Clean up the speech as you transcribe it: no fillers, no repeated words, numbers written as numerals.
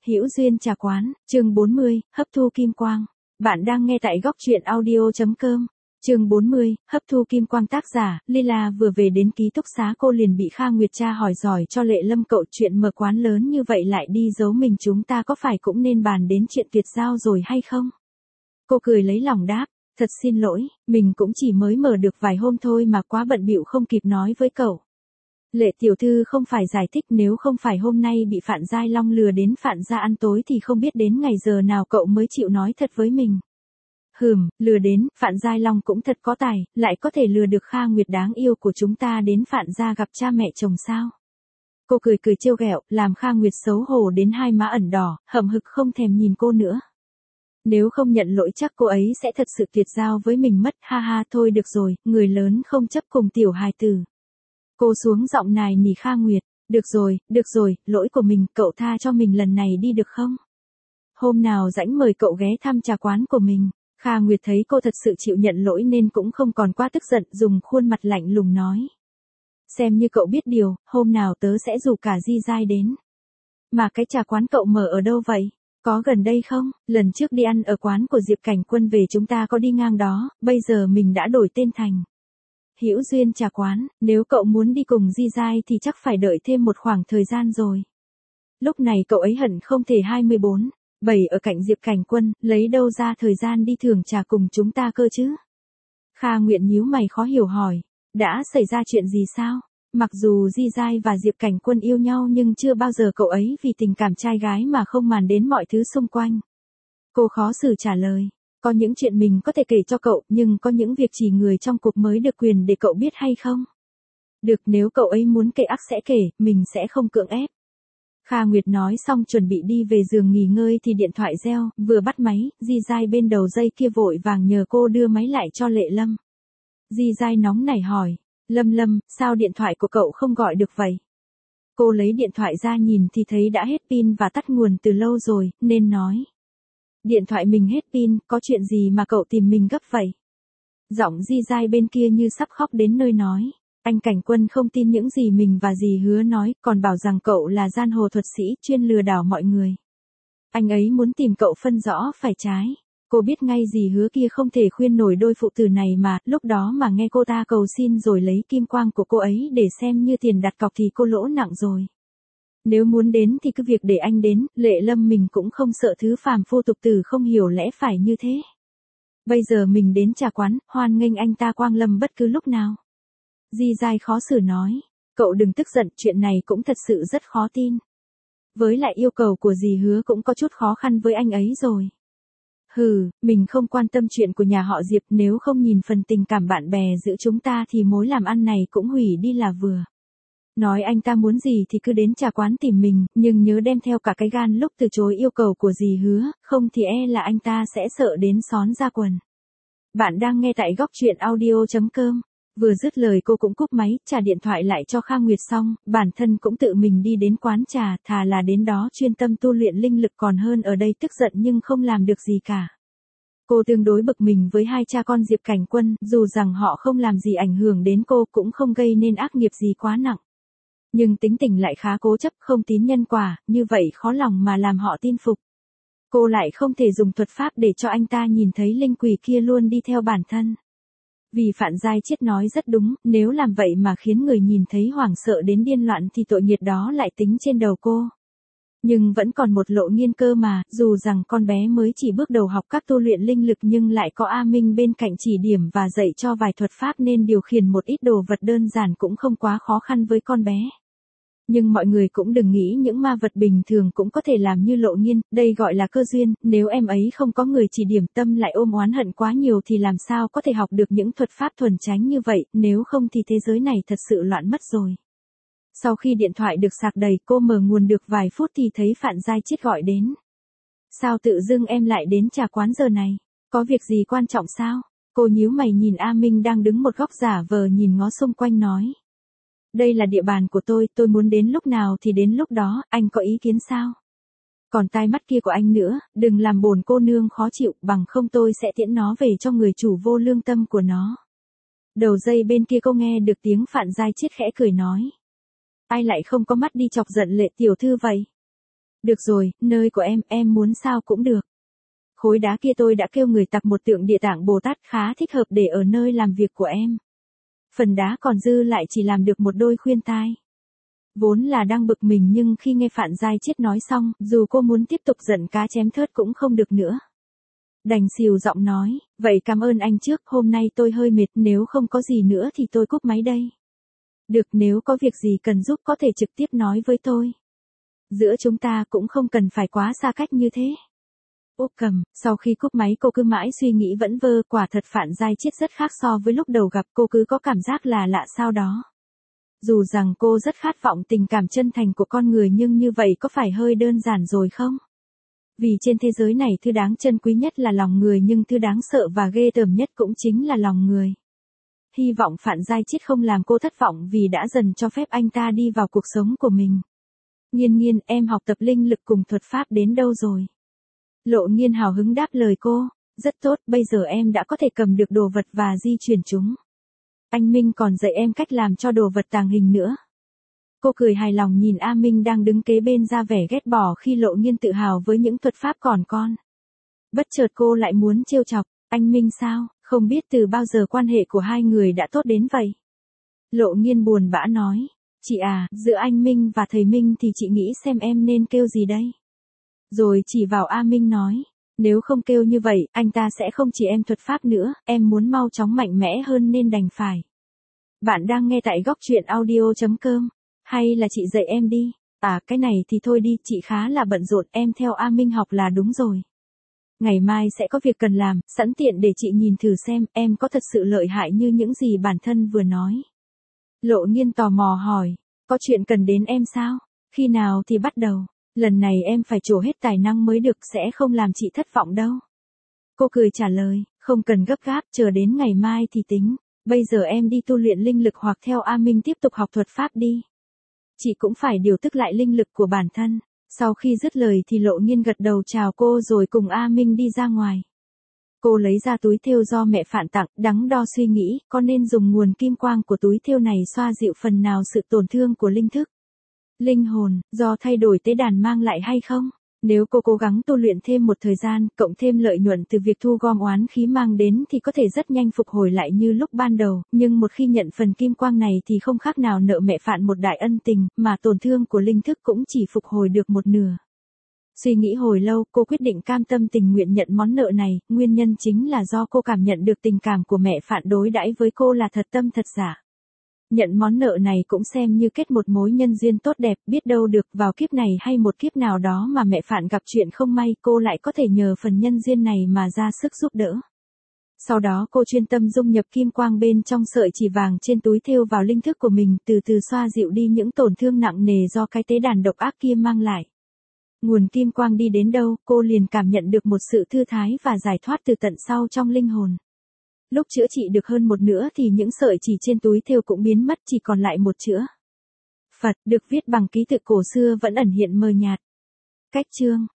Hữu duyên trà quán, chương 40, hấp thu kim quang. Bạn đang nghe tại góc truyện audio.com. Chương 40, hấp thu kim quang tác giả, Lila vừa về đến ký túc xá cô liền bị Kha Nguyệt tra hỏi giỏi cho Lệ Lâm cậu chuyện mở quán lớn như vậy lại đi giấu mình chúng ta có phải cũng nên bàn đến chuyện tuyệt giao rồi hay không? Cô cười lấy lòng đáp, thật xin lỗi, mình cũng chỉ mới mở được vài hôm thôi mà quá bận bịu không kịp nói với cậu. Lệ tiểu thư không phải giải thích nếu không phải hôm nay bị Phạn Giai Long lừa đến Phạn gia ăn tối thì không biết đến ngày giờ nào cậu mới chịu nói thật với mình. Lừa đến, Phạn Giai Long cũng thật có tài, lại có thể lừa được Kha Nguyệt đáng yêu của chúng ta đến Phạn gia gặp cha mẹ chồng sao. Cô cười cười trêu ghẹo, làm Kha Nguyệt xấu hổ đến hai má ẩn đỏ, hậm hực không thèm nhìn cô nữa. Nếu không nhận lỗi chắc cô ấy sẽ thật sự tuyệt giao với mình mất, ha ha thôi được rồi, người lớn không chấp cùng tiểu hài tử. Cô xuống giọng nài nỉ Kha Nguyệt, được rồi, lỗi của mình, cậu tha cho mình lần này đi được không? Hôm nào rảnh mời cậu ghé thăm trà quán của mình. Kha Nguyệt thấy cô thật sự chịu nhận lỗi nên cũng không còn quá tức giận, dùng khuôn mặt lạnh lùng nói. Xem như cậu biết điều, hôm nào tớ sẽ rủ cả Di Giai đến. Mà cái trà quán cậu mở ở đâu vậy? Có gần đây không? Lần trước đi ăn ở quán của Diệp Cảnh Quân về chúng ta có đi ngang đó, bây giờ mình đã đổi tên thành Hữu duyên trà quán, nếu cậu muốn đi cùng Di Giai thì chắc phải đợi thêm một khoảng thời gian rồi. Lúc này cậu ấy hận không thể 24/7 ở cạnh Diệp Cảnh Quân, lấy đâu ra thời gian đi thưởng trà cùng chúng ta cơ chứ? Kha Nguyện nhíu mày khó hiểu hỏi, đã xảy ra chuyện gì sao? Mặc dù Di Giai và Diệp Cảnh Quân yêu nhau nhưng chưa bao giờ cậu ấy vì tình cảm trai gái mà không màng đến mọi thứ xung quanh. Cô khó xử trả lời. Có những chuyện mình có thể kể cho cậu, nhưng có những việc chỉ người trong cuộc mới được quyền để cậu biết hay không? Được, nếu cậu ấy muốn kể ắt sẽ kể, mình sẽ không cưỡng ép. Kha Nguyệt nói xong chuẩn bị đi về giường nghỉ ngơi thì điện thoại reo, vừa bắt máy, Di Giai bên đầu dây kia vội vàng nhờ cô đưa máy lại cho Lệ Lâm. Di Giai nóng nảy hỏi, Lâm, sao điện thoại của cậu không gọi được vậy? Cô lấy điện thoại ra nhìn thì thấy đã hết pin và tắt nguồn từ lâu rồi, nên nói. Điện thoại mình hết pin, có chuyện gì mà cậu tìm mình gấp vậy? Giọng Di Giai bên kia như sắp khóc đến nơi nói. Anh Cảnh Quân không tin những gì mình và dì Hứa nói, còn bảo rằng cậu là giang hồ thuật sĩ chuyên lừa đảo mọi người. Anh ấy muốn tìm cậu phân rõ phải trái. Cô biết ngay dì Hứa kia không thể khuyên nổi đôi phụ tử này mà, lúc đó mà nghe cô ta cầu xin rồi lấy kim quang của cô ấy để xem như tiền đặt cọc thì cô lỗ nặng rồi. Nếu muốn đến thì cứ việc để anh đến, Lệ Lâm mình cũng không sợ thứ phàm phu tục tử không hiểu lẽ phải như thế. Bây giờ mình đến trà quán, hoan nghênh anh ta quang lâm bất cứ lúc nào. Di Giai khó xử nói, cậu đừng tức giận, chuyện này cũng thật sự rất khó tin. Với lại yêu cầu của dì Hứa cũng có chút khó khăn với anh ấy rồi. Mình không quan tâm chuyện của nhà họ Diệp, nếu không nhìn phần tình cảm bạn bè giữa chúng ta thì mối làm ăn này cũng hủy đi là vừa. Nói anh ta muốn gì thì cứ đến trà quán tìm mình, nhưng nhớ đem theo cả cái gan lúc từ chối yêu cầu của dì Hứa, không thì là anh ta sẽ sợ đến xón ra quần. Bạn đang nghe tại góc truyện audio.com. Vừa dứt lời cô cũng cúp máy, trả điện thoại lại cho Kha Nguyệt xong, bản thân cũng tự mình đi đến quán trà, thà là đến đó chuyên tâm tu luyện linh lực còn hơn ở đây tức giận nhưng không làm được gì cả. Cô tương đối bực mình với hai cha con Diệp Cảnh Quân, dù rằng họ không làm gì ảnh hưởng đến cô cũng không gây nên ác nghiệp gì quá nặng. Nhưng tính tình lại khá cố chấp, không tín nhân quả, như vậy khó lòng mà làm họ tin phục. Cô lại không thể dùng thuật pháp để cho anh ta nhìn thấy linh quỷ kia luôn đi theo bản thân. Vì Phạn Giai Chiết nói rất đúng, nếu làm vậy mà khiến người nhìn thấy hoảng sợ đến điên loạn thì tội nghiệp đó lại tính trên đầu cô. Nhưng vẫn còn một lộ nghiên cơ mà, dù rằng con bé mới chỉ bước đầu học các tu luyện linh lực nhưng lại có A Minh bên cạnh chỉ điểm và dạy cho vài thuật pháp nên điều khiển một ít đồ vật đơn giản cũng không quá khó khăn với con bé. Nhưng mọi người cũng đừng nghĩ những ma vật bình thường cũng có thể làm như Lộ Nghiên, đây gọi là cơ duyên, nếu em ấy không có người chỉ điểm tâm lại ôm oán hận quá nhiều thì làm sao có thể học được những thuật pháp thuần chánh như vậy, nếu không thì thế giới này thật sự loạn mất rồi. Sau khi điện thoại được sạc đầy cô mở nguồn được vài phút thì thấy Phạn Giai Chiết gọi đến. Sao tự dưng em lại đến trà quán giờ này? Có việc gì quan trọng sao? Cô nhíu mày nhìn A Minh đang đứng một góc giả vờ nhìn ngó xung quanh nói. Đây là địa bàn của tôi muốn đến lúc nào thì đến lúc đó, anh có ý kiến sao? Còn tai mắt kia của anh nữa, đừng làm bổn cô nương khó chịu, bằng không tôi sẽ tiễn nó về cho người chủ vô lương tâm của nó. Đầu dây bên kia cô nghe được tiếng Phạn Giai Chiết khẽ cười nói. Ai lại không có mắt đi chọc giận Lệ tiểu thư vậy? Được rồi, nơi của em muốn sao cũng được. Khối đá kia tôi đã kêu người tặc một tượng Địa Tạng Bồ Tát khá thích hợp để ở nơi làm việc của em. Phần đá còn dư lại chỉ làm được một đôi khuyên tai. Vốn là đang bực mình nhưng khi nghe Phạn Giai Chiết nói xong, dù cô muốn tiếp tục giận cá chém thớt cũng không được nữa. Đành xìu giọng nói, vậy cảm ơn anh trước, hôm nay tôi hơi mệt, nếu không có gì nữa thì tôi cúp máy đây. Được, nếu có việc gì cần giúp có thể trực tiếp nói với tôi. Giữa chúng ta cũng không cần phải quá xa cách như thế. Úc Cầm, sau khi cúp máy cô cứ mãi suy nghĩ vẩn vơ, quả thật Phạn Giai Chiết rất khác so với lúc đầu gặp, cô cứ có cảm giác là lạ sao đó. Dù rằng cô rất khát vọng tình cảm chân thành của con người nhưng như vậy có phải hơi đơn giản rồi không? Vì trên thế giới này thứ đáng trân quý nhất là lòng người nhưng thứ đáng sợ và ghê tởm nhất cũng chính là lòng người. Hy vọng Phạn Giai Chiết không làm cô thất vọng vì đã dần cho phép anh ta đi vào cuộc sống của mình. Nghiên Nghiên, em học tập linh lực cùng thuật pháp đến đâu rồi? Lộ Nghiên hào hứng đáp lời cô, rất tốt, bây giờ em đã có thể cầm được đồ vật và di chuyển chúng. Anh Minh còn dạy em cách làm cho đồ vật tàng hình nữa. Cô cười hài lòng nhìn A Minh đang đứng kế bên ra vẻ ghét bỏ khi Lộ Nghiên tự hào với những thuật pháp còn con. Bất chợt cô lại muốn trêu chọc, anh Minh sao, không biết từ bao giờ quan hệ của hai người đã tốt đến vậy. Lộ Nghiên buồn bã nói, chị à, giữa anh Minh và thầy Minh thì chị nghĩ xem em nên kêu gì đây. Rồi chỉ vào A Minh nói, nếu không kêu như vậy, anh ta sẽ không chỉ em thuật pháp nữa, em muốn mau chóng mạnh mẽ hơn nên đành phải. Bạn đang nghe tại góc truyện audio.com, hay là chị dạy em đi, à cái này thì thôi đi, chị khá là bận rộn, em theo A Minh học là đúng rồi. Ngày mai sẽ có việc cần làm, sẵn tiện để chị nhìn thử xem em có thật sự lợi hại như những gì bản thân vừa nói. Lộ Nghiên tò mò hỏi, có chuyện cần đến em sao, khi nào thì bắt đầu? Lần này em phải trổ hết tài năng mới được, sẽ không làm chị thất vọng đâu. Cô cười trả lời, không cần gấp gáp, chờ đến ngày mai thì tính. Bây giờ em đi tu luyện linh lực hoặc theo A Minh tiếp tục học thuật pháp đi. Chị cũng phải điều tức lại linh lực của bản thân. Sau khi dứt lời thì Lộ Nghiên gật đầu chào cô rồi cùng A Minh đi ra ngoài. Cô lấy ra túi thêu do mẹ Phạn tặng, đắn đo suy nghĩ, có nên dùng nguồn kim quang của túi thêu này xoa dịu phần nào sự tổn thương của linh thức, linh hồn, do thay đổi tế đàn mang lại hay không? Nếu cô cố gắng tu luyện thêm một thời gian, cộng thêm lợi nhuận từ việc thu gom oán khí mang đến thì có thể rất nhanh phục hồi lại như lúc ban đầu, nhưng một khi nhận phần kim quang này thì không khác nào nợ mẹ Phạn một đại ân tình, mà tổn thương của linh thức cũng chỉ phục hồi được một nửa. Suy nghĩ hồi lâu, cô quyết định cam tâm tình nguyện nhận món nợ này, nguyên nhân chính là do cô cảm nhận được tình cảm của mẹ Phạn đối đãi với cô là thật tâm thật giả. Nhận món nợ này cũng xem như kết một mối nhân duyên tốt đẹp, biết đâu được vào kiếp này hay một kiếp nào đó mà mẹ Phạn gặp chuyện không may, cô lại có thể nhờ phần nhân duyên này mà ra sức giúp đỡ. Sau đó cô chuyên tâm dung nhập kim quang bên trong sợi chỉ vàng trên túi thêu vào linh thức của mình, từ từ xoa dịu đi những tổn thương nặng nề do cái tế đàn độc ác kia mang lại. Nguồn kim quang đi đến đâu, cô liền cảm nhận được một sự thư thái và giải thoát từ tận sau trong linh hồn. Lúc chữa trị được hơn một nửa thì những sợi chỉ trên túi thêu cũng biến mất, chỉ còn lại một chữ Phật, được viết bằng ký tự cổ xưa vẫn ẩn hiện mờ nhạt. Cách chương